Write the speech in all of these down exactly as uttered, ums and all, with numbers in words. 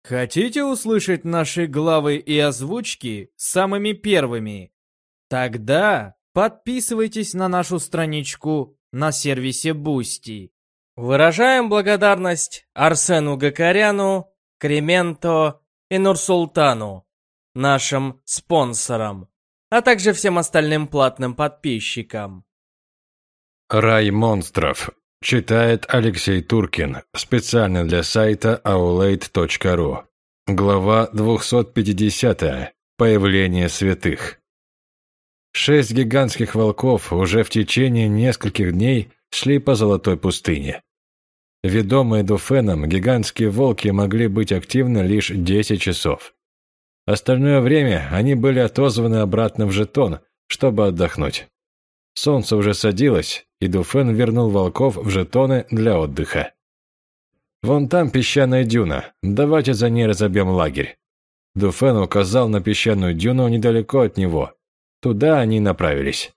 Хотите услышать наши главы и озвучки самыми первыми? Тогда подписывайтесь на нашу страничку на сервисе Boosty. Выражаем благодарность Арсену Гакаряну, Кременто и Нурсултану, нашим спонсорам, а также всем остальным платным подписчикам. Рай монстров. Читает Алексей Туркин. Специально для сайта аулейт точка ру. Глава двести пятидесятая. Появление святых. Шесть гигантских волков уже в течение нескольких дней шли по Золотой пустыне. Ведомые Дуфеном, гигантские волки могли быть активны лишь десять часов. Остальное время они были отозваны обратно в Жетон, чтобы отдохнуть. Солнце уже садилось, и Дуфен вернул волков в Жетоны для отдыха. «Вон там песчаная дюна, давайте за ней разобьем лагерь». Дуфен указал на песчаную дюну недалеко от него. Туда они направились.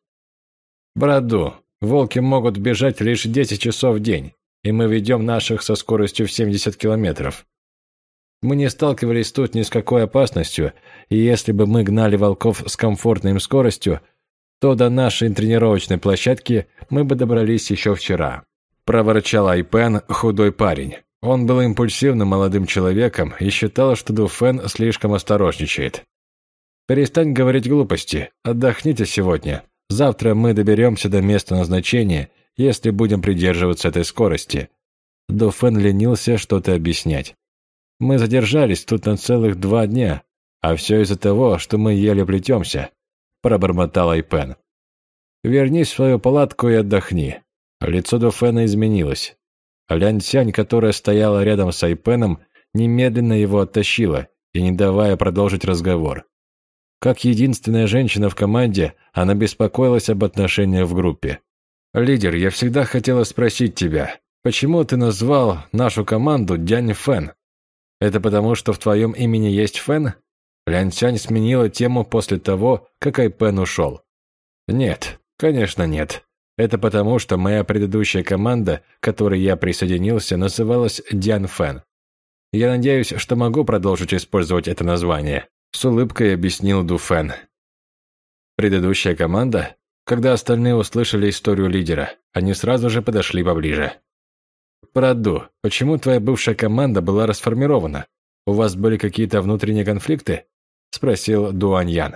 «Браду, волки могут бежать лишь десять часов в день, и мы ведем наших со скоростью в семьдесят километров. Мы не сталкивались тут ни с какой опасностью, и если бы мы гнали волков с комфортной им скоростью, то до нашей тренировочной площадки мы бы добрались еще вчера», – проворчал Айпен, худой парень. Он был импульсивным молодым человеком и считал, что Дуфен слишком осторожничает. «Перестань говорить глупости, отдохните сегодня. Завтра мы доберемся до места назначения, если будем придерживаться этой скорости». Дуфен ленился что-то объяснять. «Мы задержались тут на целых два дня, а все из-за того, что мы еле плетемся», – пробормотал Айпен. «Вернись в свою палатку и отдохни». Лицо Дуфена изменилось. Лянь-Сянь, которая стояла рядом с Айпеном, немедленно его оттащила и не давая продолжить разговор. Как единственная женщина в команде, она беспокоилась об отношениях в группе. «Лидер, я всегда хотела спросить тебя, почему ты назвал нашу команду Дянь Фэн? Это потому, что в твоем имени есть Фэн?» Лянь-Сянь сменила тему после того, как Айпен ушел. «Нет, конечно нет. Это потому, что моя предыдущая команда, к которой я присоединился, называлась Дянь Фэн. Я надеюсь, что могу продолжить использовать это название», – с улыбкой объяснил Дуфен. Предыдущая команда? Когда остальные услышали историю лидера, они сразу же подошли поближе. «Праду, почему твоя бывшая команда была расформирована? У вас были какие-то внутренние конфликты?» – спросил Дуаньян.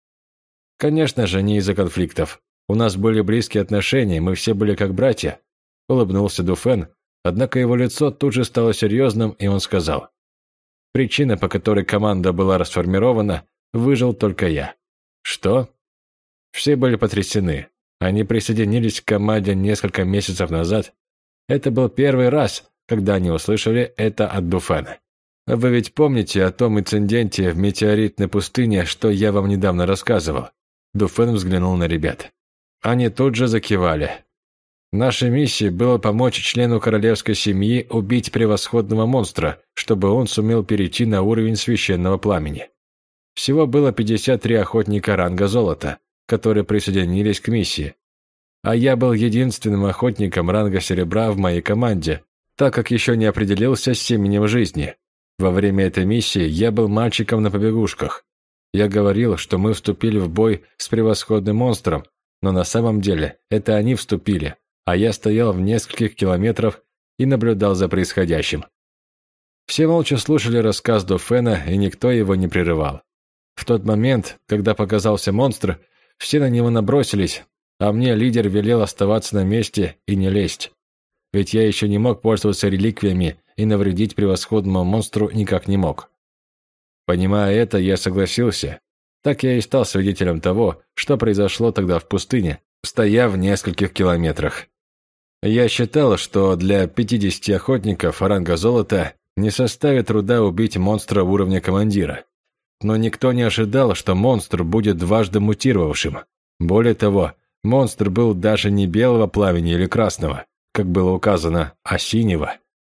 «Конечно же, не из-за конфликтов. У нас были близкие отношения, мы все были как братья», – улыбнулся Дуфен, однако его лицо тут же стало серьезным, и он сказал: «Причина, по которой команда была расформирована, выжил только я». «Что?» Все были потрясены. Они присоединились к команде несколько месяцев назад. Это был первый раз, когда они услышали это от Дуфена. «Вы ведь помните о том инциденте в метеоритной пустыне, что я вам недавно рассказывал?» Дуфен взглянул на ребят. Они тут же закивали. «Нашей миссией было помочь члену королевской семьи убить превосходного монстра, чтобы он сумел перейти на уровень священного пламени. Всего было пятьдесят три охотника ранга золота, которые присоединились к миссии. А я был единственным охотником ранга серебра в моей команде, так как еще не определился с именем жизни. Во время этой миссии я был мальчиком на побегушках. Я говорил, что мы вступили в бой с превосходным монстром, но на самом деле это они вступили, а я стоял в нескольких километрах и наблюдал за происходящим». Все молча слушали рассказ Дуфена, и никто его не прерывал. В тот момент, когда показался монстр, все на него набросились, а мне лидер велел оставаться на месте и не лезть. Ведь я еще не мог пользоваться реликвиями и навредить превосходному монстру никак не мог. Понимая это, я согласился. Так я и стал свидетелем того, что произошло тогда в пустыне, стоя в нескольких километрах. Я считал, что для пятидесяти охотников ранга золота не составит труда убить монстра уровня командира. Но никто не ожидал, что монстр будет дважды мутировавшим. Более того, монстр был даже не белого пламени или красного, как было указано, а синего.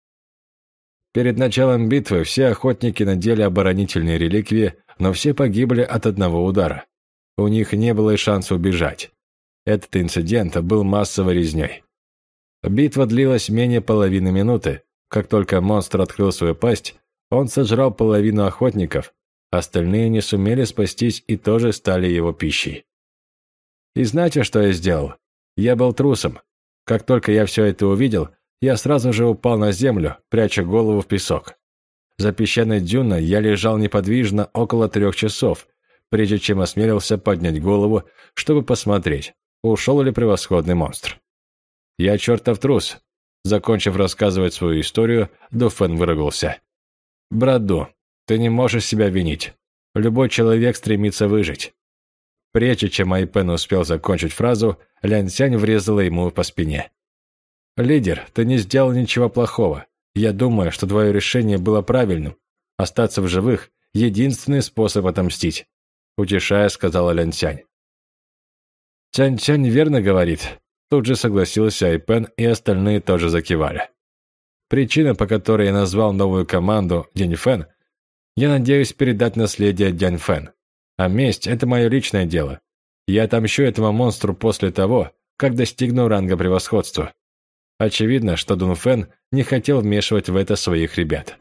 Перед началом битвы все охотники надели оборонительные реликвии, но все погибли от одного удара. У них не было и шанса убежать. Этот инцидент был массовой резней. Битва длилась менее половины минуты. Как только монстр открыл свою пасть, Он сожрал половину охотников, остальные не сумели спастись и тоже стали его пищей. И знаете, что я сделал? Я был трусом. Как только я все это увидел, я сразу же упал на землю, пряча голову в песок. За песчаной дюной я лежал неподвижно около трех часов, прежде чем осмелился поднять голову, чтобы посмотреть, ушел ли превосходный монстр. Я чертов трус. Закончив рассказывать свою историю, Дуфен выругался. «Брат Ду, ты не можешь себя винить. Любой человек стремится выжить». Прежде чем Айпен успел закончить фразу, Лян Цянь врезала ему по спине. «Лидер, ты не сделал ничего плохого. Я думаю, что твое решение было правильным. Остаться в живых – единственный способ отомстить», – утешая, сказала Лян Цянь. «Цянь-Цянь верно говорит», – тут же согласился Айпен, и остальные тоже закивали. «Причина, по которой я назвал новую команду Дянь Фэн, я надеюсь передать наследие Дянь Фэн. А месть – это мое личное дело. Я отомщу этому монстру после того, как достигну ранга превосходства. Очевидно, что Дун Фэн не хотел вмешивать в это своих ребят.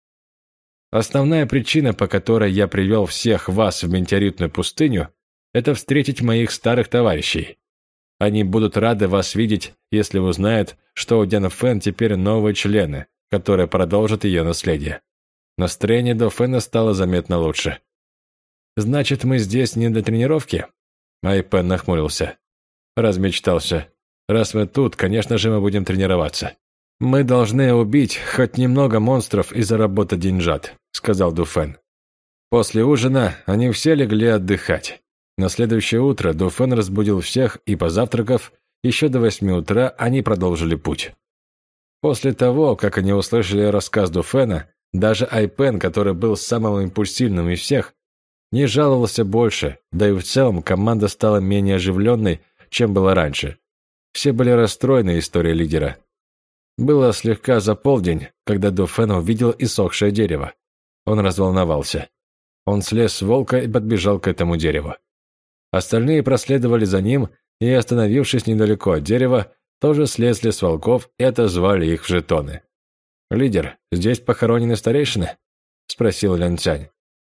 Основная причина, по которой я привел всех вас в метеоритную пустыню, это встретить моих старых товарищей. Они будут рады вас видеть, если узнают, что у Дян Фэн теперь новые члены, которые продолжат ее наследие». Настроение Ду Фэна стало заметно лучше. «Значит, мы здесь не для тренировки?» Айпен нахмурился. Размечтался. «Раз мы тут, конечно же, мы будем тренироваться. Мы должны убить хоть немного монстров и заработать деньжат», — сказал Ду Фэн. После ужина они все легли отдыхать. На следующее утро Ду Фэн разбудил всех, и, позавтракав, еще до восьми утра они продолжили путь. После того, как они услышали рассказ Ду Фэна, даже Айпен, который был самым импульсивным из всех, не жаловался больше, да и в целом команда стала менее оживленной, чем была раньше. Все были расстроены историей лидера. Было слегка за полдень, когда Ду Фэн увидел иссохшее дерево. Он разволновался. Он слез с волка и подбежал к этому дереву. Остальные проследовали за ним и, остановившись недалеко от дерева, тоже слезли с волков и отозвали их в жетоны. «Лидер, здесь похоронены старейшины?» – спросил Лян Цянь.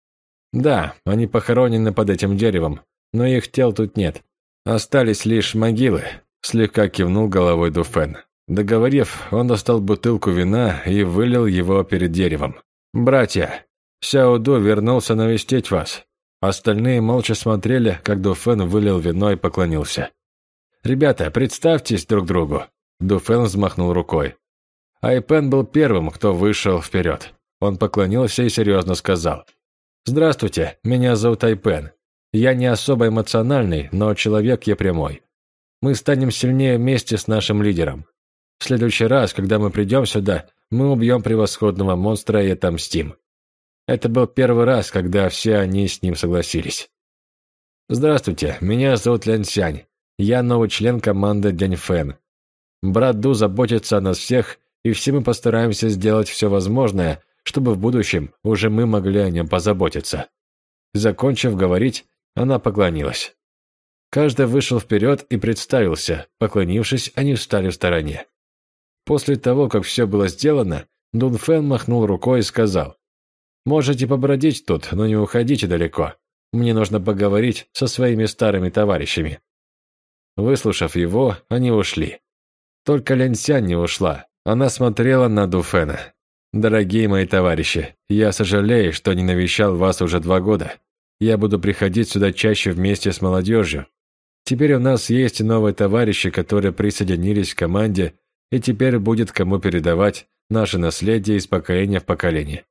«Да, они похоронены под этим деревом, но их тел тут нет. Остались лишь могилы», – слегка кивнул головой Ду Фэн. Договорив, он достал бутылку вина и вылил его перед деревом. «Братья, Сяо Ду вернулся навестить вас». Остальные молча смотрели, как Ду Фэн вылил вино и поклонился. «Ребята, представьтесь друг другу», – Ду Фэн взмахнул рукой. Айпен был первым, кто вышел вперед. Он поклонился и серьезно сказал: «Здравствуйте, меня зовут Айпен. Я не особо эмоциональный, но человек я прямой. Мы станем сильнее вместе с нашим лидером. В следующий раз, когда мы придем сюда, мы убьем превосходного монстра и отомстим». Это был первый раз, когда все они с ним согласились. «Здравствуйте, меня зовут Лян Цянь. Я новый член команды Дянь Фэн. Брат Ду заботится о нас всех, и все мы постараемся сделать все возможное, чтобы в будущем уже мы могли о нем позаботиться». Закончив говорить, она поклонилась. Каждый вышел вперед и представился. Поклонившись, они встали в стороне. После того, как все было сделано, Дун Фэн махнул рукой и сказал: «Можете побродить тут, но не уходите далеко. Мне нужно поговорить со своими старыми товарищами». Выслушав его, они ушли. Только Лян Цянь не ушла. Она смотрела на Ду Фэна. «Дорогие мои товарищи, я сожалею, что не навещал вас уже два года. Я буду приходить сюда чаще вместе с молодежью. Теперь у нас есть новые товарищи, которые присоединились к команде, и теперь будет кому передавать наше наследие из поколения в поколение».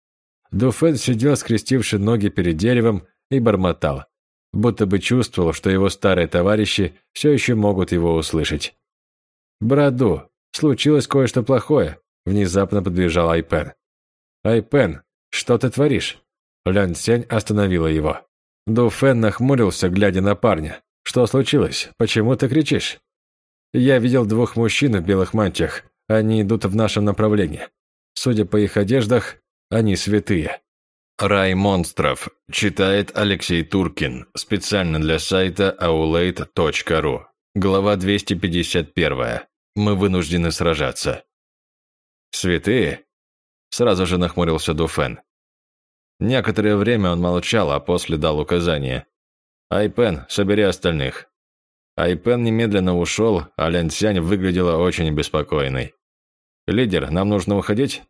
Ду Фэн сидел, скрестивши ноги перед деревом, и бормотал, будто бы чувствовал, что его старые товарищи все еще могут его услышать. «Брат Ду, случилось кое-что плохое», – внезапно подбежал Айпен. «Айпен, что ты творишь?» Лян Цянь остановила его. Ду Фэн нахмурился, глядя на парня. «Что случилось? Почему ты кричишь?» «Я видел двух мужчин в белых мантиях. Они идут в нашем направлении. Судя по их одеждах, они святые». «Рай монстров», читает Алексей Туркин, специально для сайта аулейт точка ру. Глава двести пятьдесят один. Мы вынуждены сражаться. «Святые? Сразу же нахмурился Дуфен. Некоторое время он молчал, а после дал указание. «Айпен, собери остальных». Айпен немедленно ушел, а Лян Цянь выглядела очень беспокойной. «Лидер, нам нужно уходить?»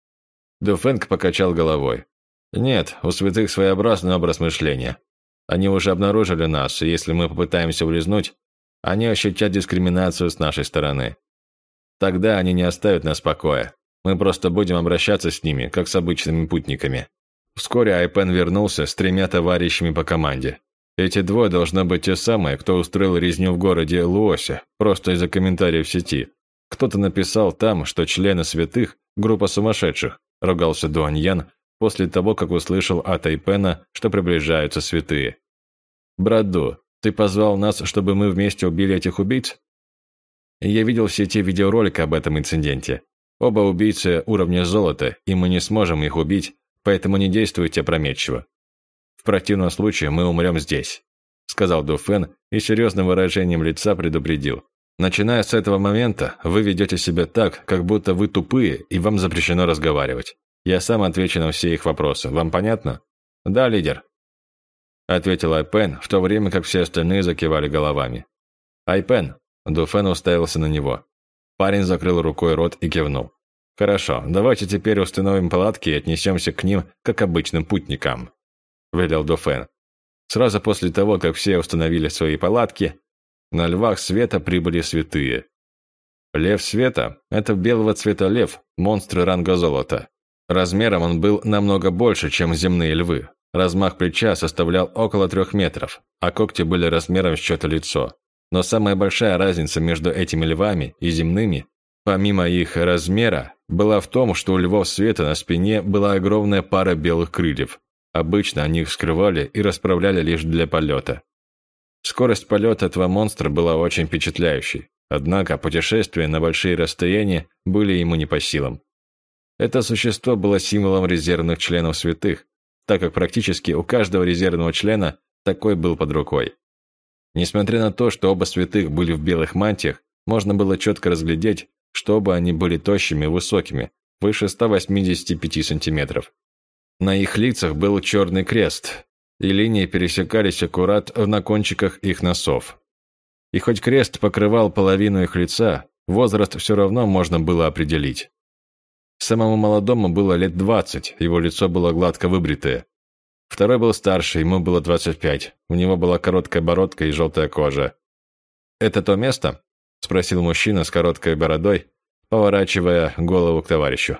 Дуфенг покачал головой. «Нет, у святых своеобразный образ мышления. Они уже обнаружили нас, и если мы попытаемся улизнуть, они ощутят дискриминацию с нашей стороны. Тогда они не оставят нас в покое. Мы просто будем обращаться с ними, как с обычными путниками». Вскоре Айпен вернулся с тремя товарищами по команде. Эти двое должны быть те самые, кто устроил резню в городе Луосе, просто из-за комментариев в сети. Кто-то написал там, что члены святых – группа сумасшедших, ругался Дуаньян после того, как услышал от Айпена, что приближаются святые. «Брат Ду, ты позвал нас, чтобы мы вместе убили этих убийц?» Я видел в сети видеоролик об этом инциденте. Оба убийцы уровня золота, и мы не сможем их убить, поэтому не действуйте опрометчиво. В противном случае мы умрем здесь», – сказал Дуфен и серьезным выражением лица предупредил. «Начиная с этого момента, вы ведете себя так, как будто вы тупые, и вам запрещено разговаривать. Я сам отвечу на все их вопросы. Вам понятно?» «Да, лидер», – ответил Айпен, в то время как все остальные закивали головами. «Айпен», – Дуфен уставился на него. Парень закрыл рукой рот и кивнул. «Хорошо, давайте теперь установим палатки и отнесемся к ним, как обычным путникам», – велел Дуфен. Сразу после того, как все установили свои палатки, на львах света прибыли святые. Лев света – это белого цвета лев, монстр ранга золота. Размером он был намного больше, чем земные львы. Размах плеча составлял около трех метров, а когти были размером с чьё-то лицо. Но самая большая разница между этими львами и земными, помимо их размера, была в том, что у львов света на спине была огромная пара белых крыльев. Обычно они их скрывали и расправляли лишь для полета. Скорость полета этого монстра была очень впечатляющей, однако путешествия на большие расстояния были ему не по силам. Это существо было символом резервных членов святых, так как практически у каждого резервного члена такой был под рукой. Несмотря на то, что оба святых были в белых мантиях, можно было четко разглядеть, что оба они были тощими и высокими, выше ста восьмидесяти пяти сантиметров. На их лицах был черный крест, и линии пересекались аккурат на кончиках их носов. И хоть крест покрывал половину их лица, возраст все равно можно было определить. Самому молодому было лет двадцать, его лицо было гладко выбритое. Второй был старше, ему было двадцать пять, у него была короткая бородка и желтая кожа. «Это то место?» – спросил мужчина с короткой бородой, поворачивая голову к товарищу.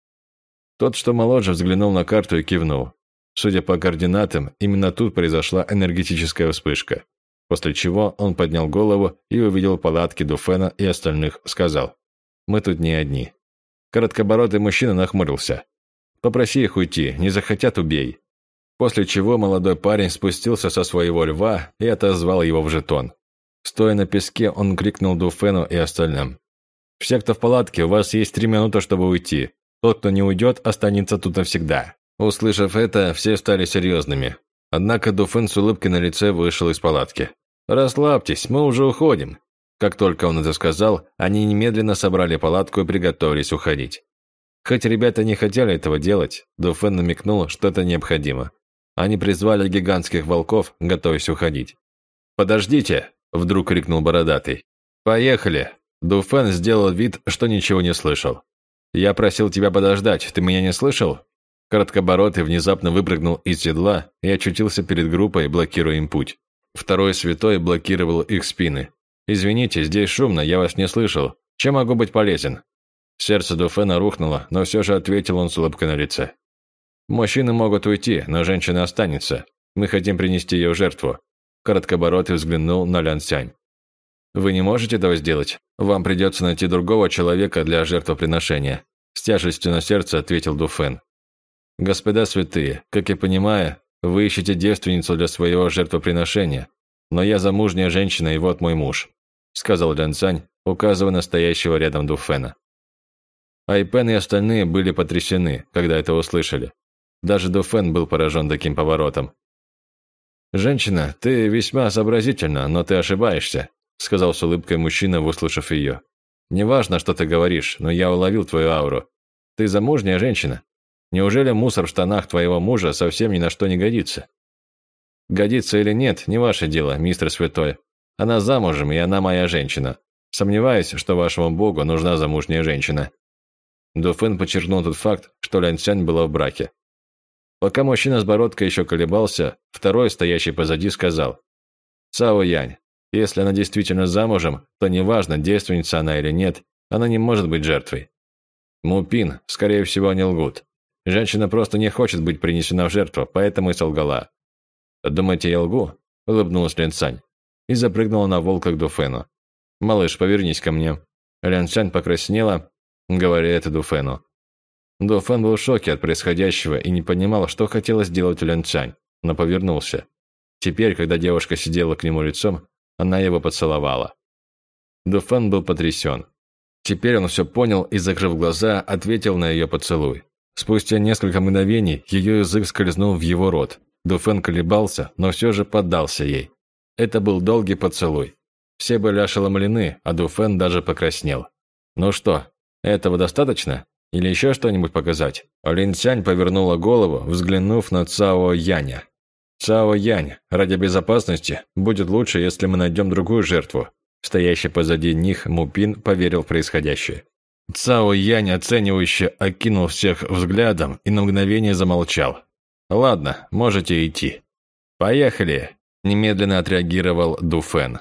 Тот, что моложе, взглянул на карту и кивнул. Судя по координатам, именно тут произошла энергетическая вспышка. После чего он поднял голову и увидел палатки Дуфена и остальных, сказал: «Мы тут не одни». Короткобородый мужчина нахмурился. «Попроси их уйти, не захотят – убей». После чего молодой парень спустился со своего льва и отозвал его в жетон. Стоя на песке, он крикнул Дуфену и остальным: «Все, кто в палатке, у вас есть три минуты, чтобы уйти. Тот, кто не уйдет, останется тут навсегда». Услышав это, все стали серьезными. Однако Дуфен с улыбкой на лице вышел из палатки. «Расслабьтесь, мы уже уходим». Как только он это сказал, они немедленно собрали палатку и приготовились уходить. Хоть ребята не хотели этого делать, Дуфен намекнул, что это необходимо. Они призвали гигантских волков, готовясь уходить. «Подождите!» – вдруг крикнул Бородатый. «Поехали!» Дуфен сделал вид, что ничего не слышал. «Я просил тебя подождать, ты меня не слышал?» Короткобородый внезапно выпрыгнул из седла и очутился перед группой, блокируя им путь. Второй святой блокировал их спины. «Извините, здесь шумно, я вас не слышал. Чем могу быть полезен?» Сердце Дуфена рухнуло, но все же ответил он с улыбкой на лице. «Мужчины могут уйти, но женщина останется. Мы хотим принести ее в жертву». Короткобородый взглянул на Лян Цянь. «Вы не можете этого сделать? Вам придется найти другого человека для жертвоприношения», с тяжестью на сердце ответил Дуфен. «Господа святые, как я понимаю, вы ищете девственницу для своего жертвоприношения, но я замужняя женщина, и вот мой муж», сказал Лян Цянь, указывая на стоящего рядом Дуфена. Айпен и остальные были потрясены, когда это услышали. Даже Дуфен был поражен таким поворотом. «Женщина, ты весьма сообразительна, но ты ошибаешься», сказал с улыбкой мужчина, выслушав ее. «Неважно, что ты говоришь, но я уловил твою ауру. Ты замужняя женщина. Неужели мусор в штанах твоего мужа совсем ни на что не годится? Годится или нет, не ваше дело, мистер Святой. Она замужем, и она моя женщина. Сомневаюсь, что вашему богу нужна замужняя женщина. Дуфэн подчеркнул тот факт, что Лян Цянь была в браке. Пока мужчина с бородкой еще колебался, второй, стоящий позади, сказал: «Цао Янь, если она действительно замужем, то неважно, девственница она или нет, она не может быть жертвой. Мупин, скорее всего, они лгут. Женщина просто не хочет быть принесена в жертву, поэтому и солгала». «Думаете, я лгу?» – улыбнулась Лян Цянь и запрыгнула на волка к Дуфэну. «Малыш, повернись ко мне». Лян Цянь покраснела, говоря это Дуфэну. Дуфэн был в шоке от происходящего и не понимал, что хотела сделать Лян Цянь, но повернулся. Теперь, когда девушка сидела к нему лицом, она его поцеловала. Дуфэн был потрясен. Теперь он все понял и, закрыв глаза, ответил на ее поцелуй. Спустя несколько мгновений ее язык скользнул в его рот. Дуфэн колебался, но все же поддался ей. Это был долгий поцелуй. Все были ошеломлены, а Дуфэн даже покраснел. «Ну что, этого достаточно? Или еще что-нибудь показать?» Лян Цянь повернула голову, взглянув на Цао Яня. «Цао Янь, ради безопасности будет лучше, если мы найдем другую жертву». Стоящий позади них Мупин поверил в происходящее. Цао Янь оценивающе окинул всех взглядом и на мгновение замолчал. «Ладно, можете идти». «Поехали», – немедленно отреагировал Дуфэн.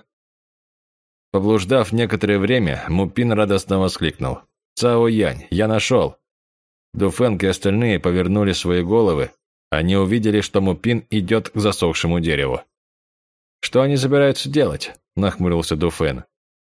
Поблуждав некоторое время, Мупин радостно воскликнул: «Цао Янь, я нашел!» Дуфэн и остальные повернули свои головы. Они увидели, что Мупин идет к засохшему дереву. «Что они собираются делать?» – нахмурился Дуфэн.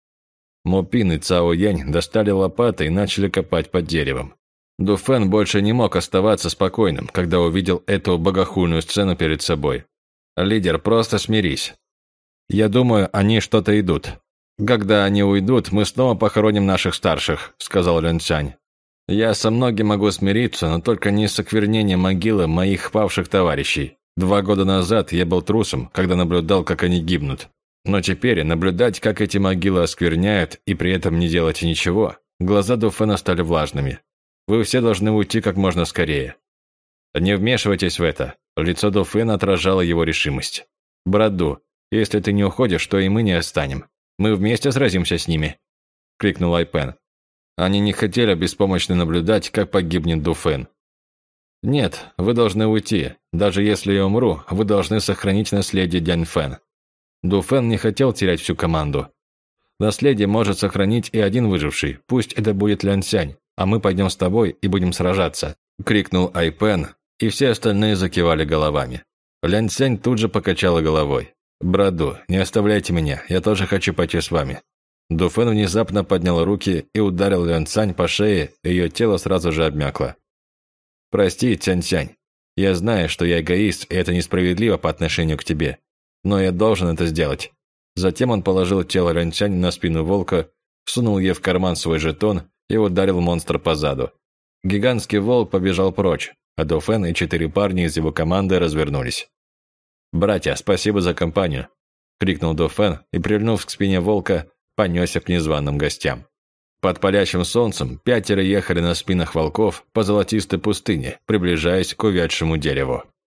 Мупин и Цао Янь достали лопаты и начали копать под деревом. Дуфэн больше не мог оставаться спокойным, когда увидел эту богохульную сцену перед собой. «Лидер, просто смирись. Я думаю, они что-то идут. Когда они уйдут, мы снова похороним наших старших», – сказал Лян Цянь. «Я со многим могу смириться, но только не с осквернением могилы моих павших товарищей. Два года назад я был трусом, когда наблюдал, как они гибнут. Но теперь наблюдать, как эти могилы оскверняют, и при этом не делать ничего». Глаза Дуфэна стали влажными. «Вы все должны уйти как можно скорее». «Не вмешивайтесь в это». Лицо Дуфэна отражало его решимость. «Брат Ду, если ты не уходишь, то и мы не отстанем. Мы вместе сразимся с ними», – крикнул Айпен. Они не хотели беспомощно наблюдать, как погибнет Дуфэн. «Нет, вы должны уйти. Даже если я умру, вы должны сохранить наследие Дяньфэн». Дуфэн не хотел терять всю команду. «Наследие может сохранить и один выживший, пусть это будет Лян Цянь, а мы пойдем с тобой и будем сражаться», – крикнул Айпен, и все остальные закивали головами. Лян Цянь тут же покачала головой. «Брат Ду, не оставляйте меня, я тоже хочу пойти с вами». Дуфэн внезапно поднял руки и ударил Лян Цянь по шее, и ее тело сразу же обмякло. «Прости, Цянь-Цянь, я знаю, что я эгоист, и это несправедливо по отношению к тебе, но я должен это сделать». Затем он положил тело Лян Цянь на спину волка, сунул ей в карман свой жетон и ударил монстра по заду. Гигантский волк побежал прочь, а Дуфэн и четыре парня из его команды развернулись. «Братья, спасибо за компанию!» – крикнул Дуфэн и, прильнув к спине волка, понесся к незваным гостям. Под палящим солнцем пятеро ехали на спинах волков по золотистой пустыне, приближаясь к увядшему дереву.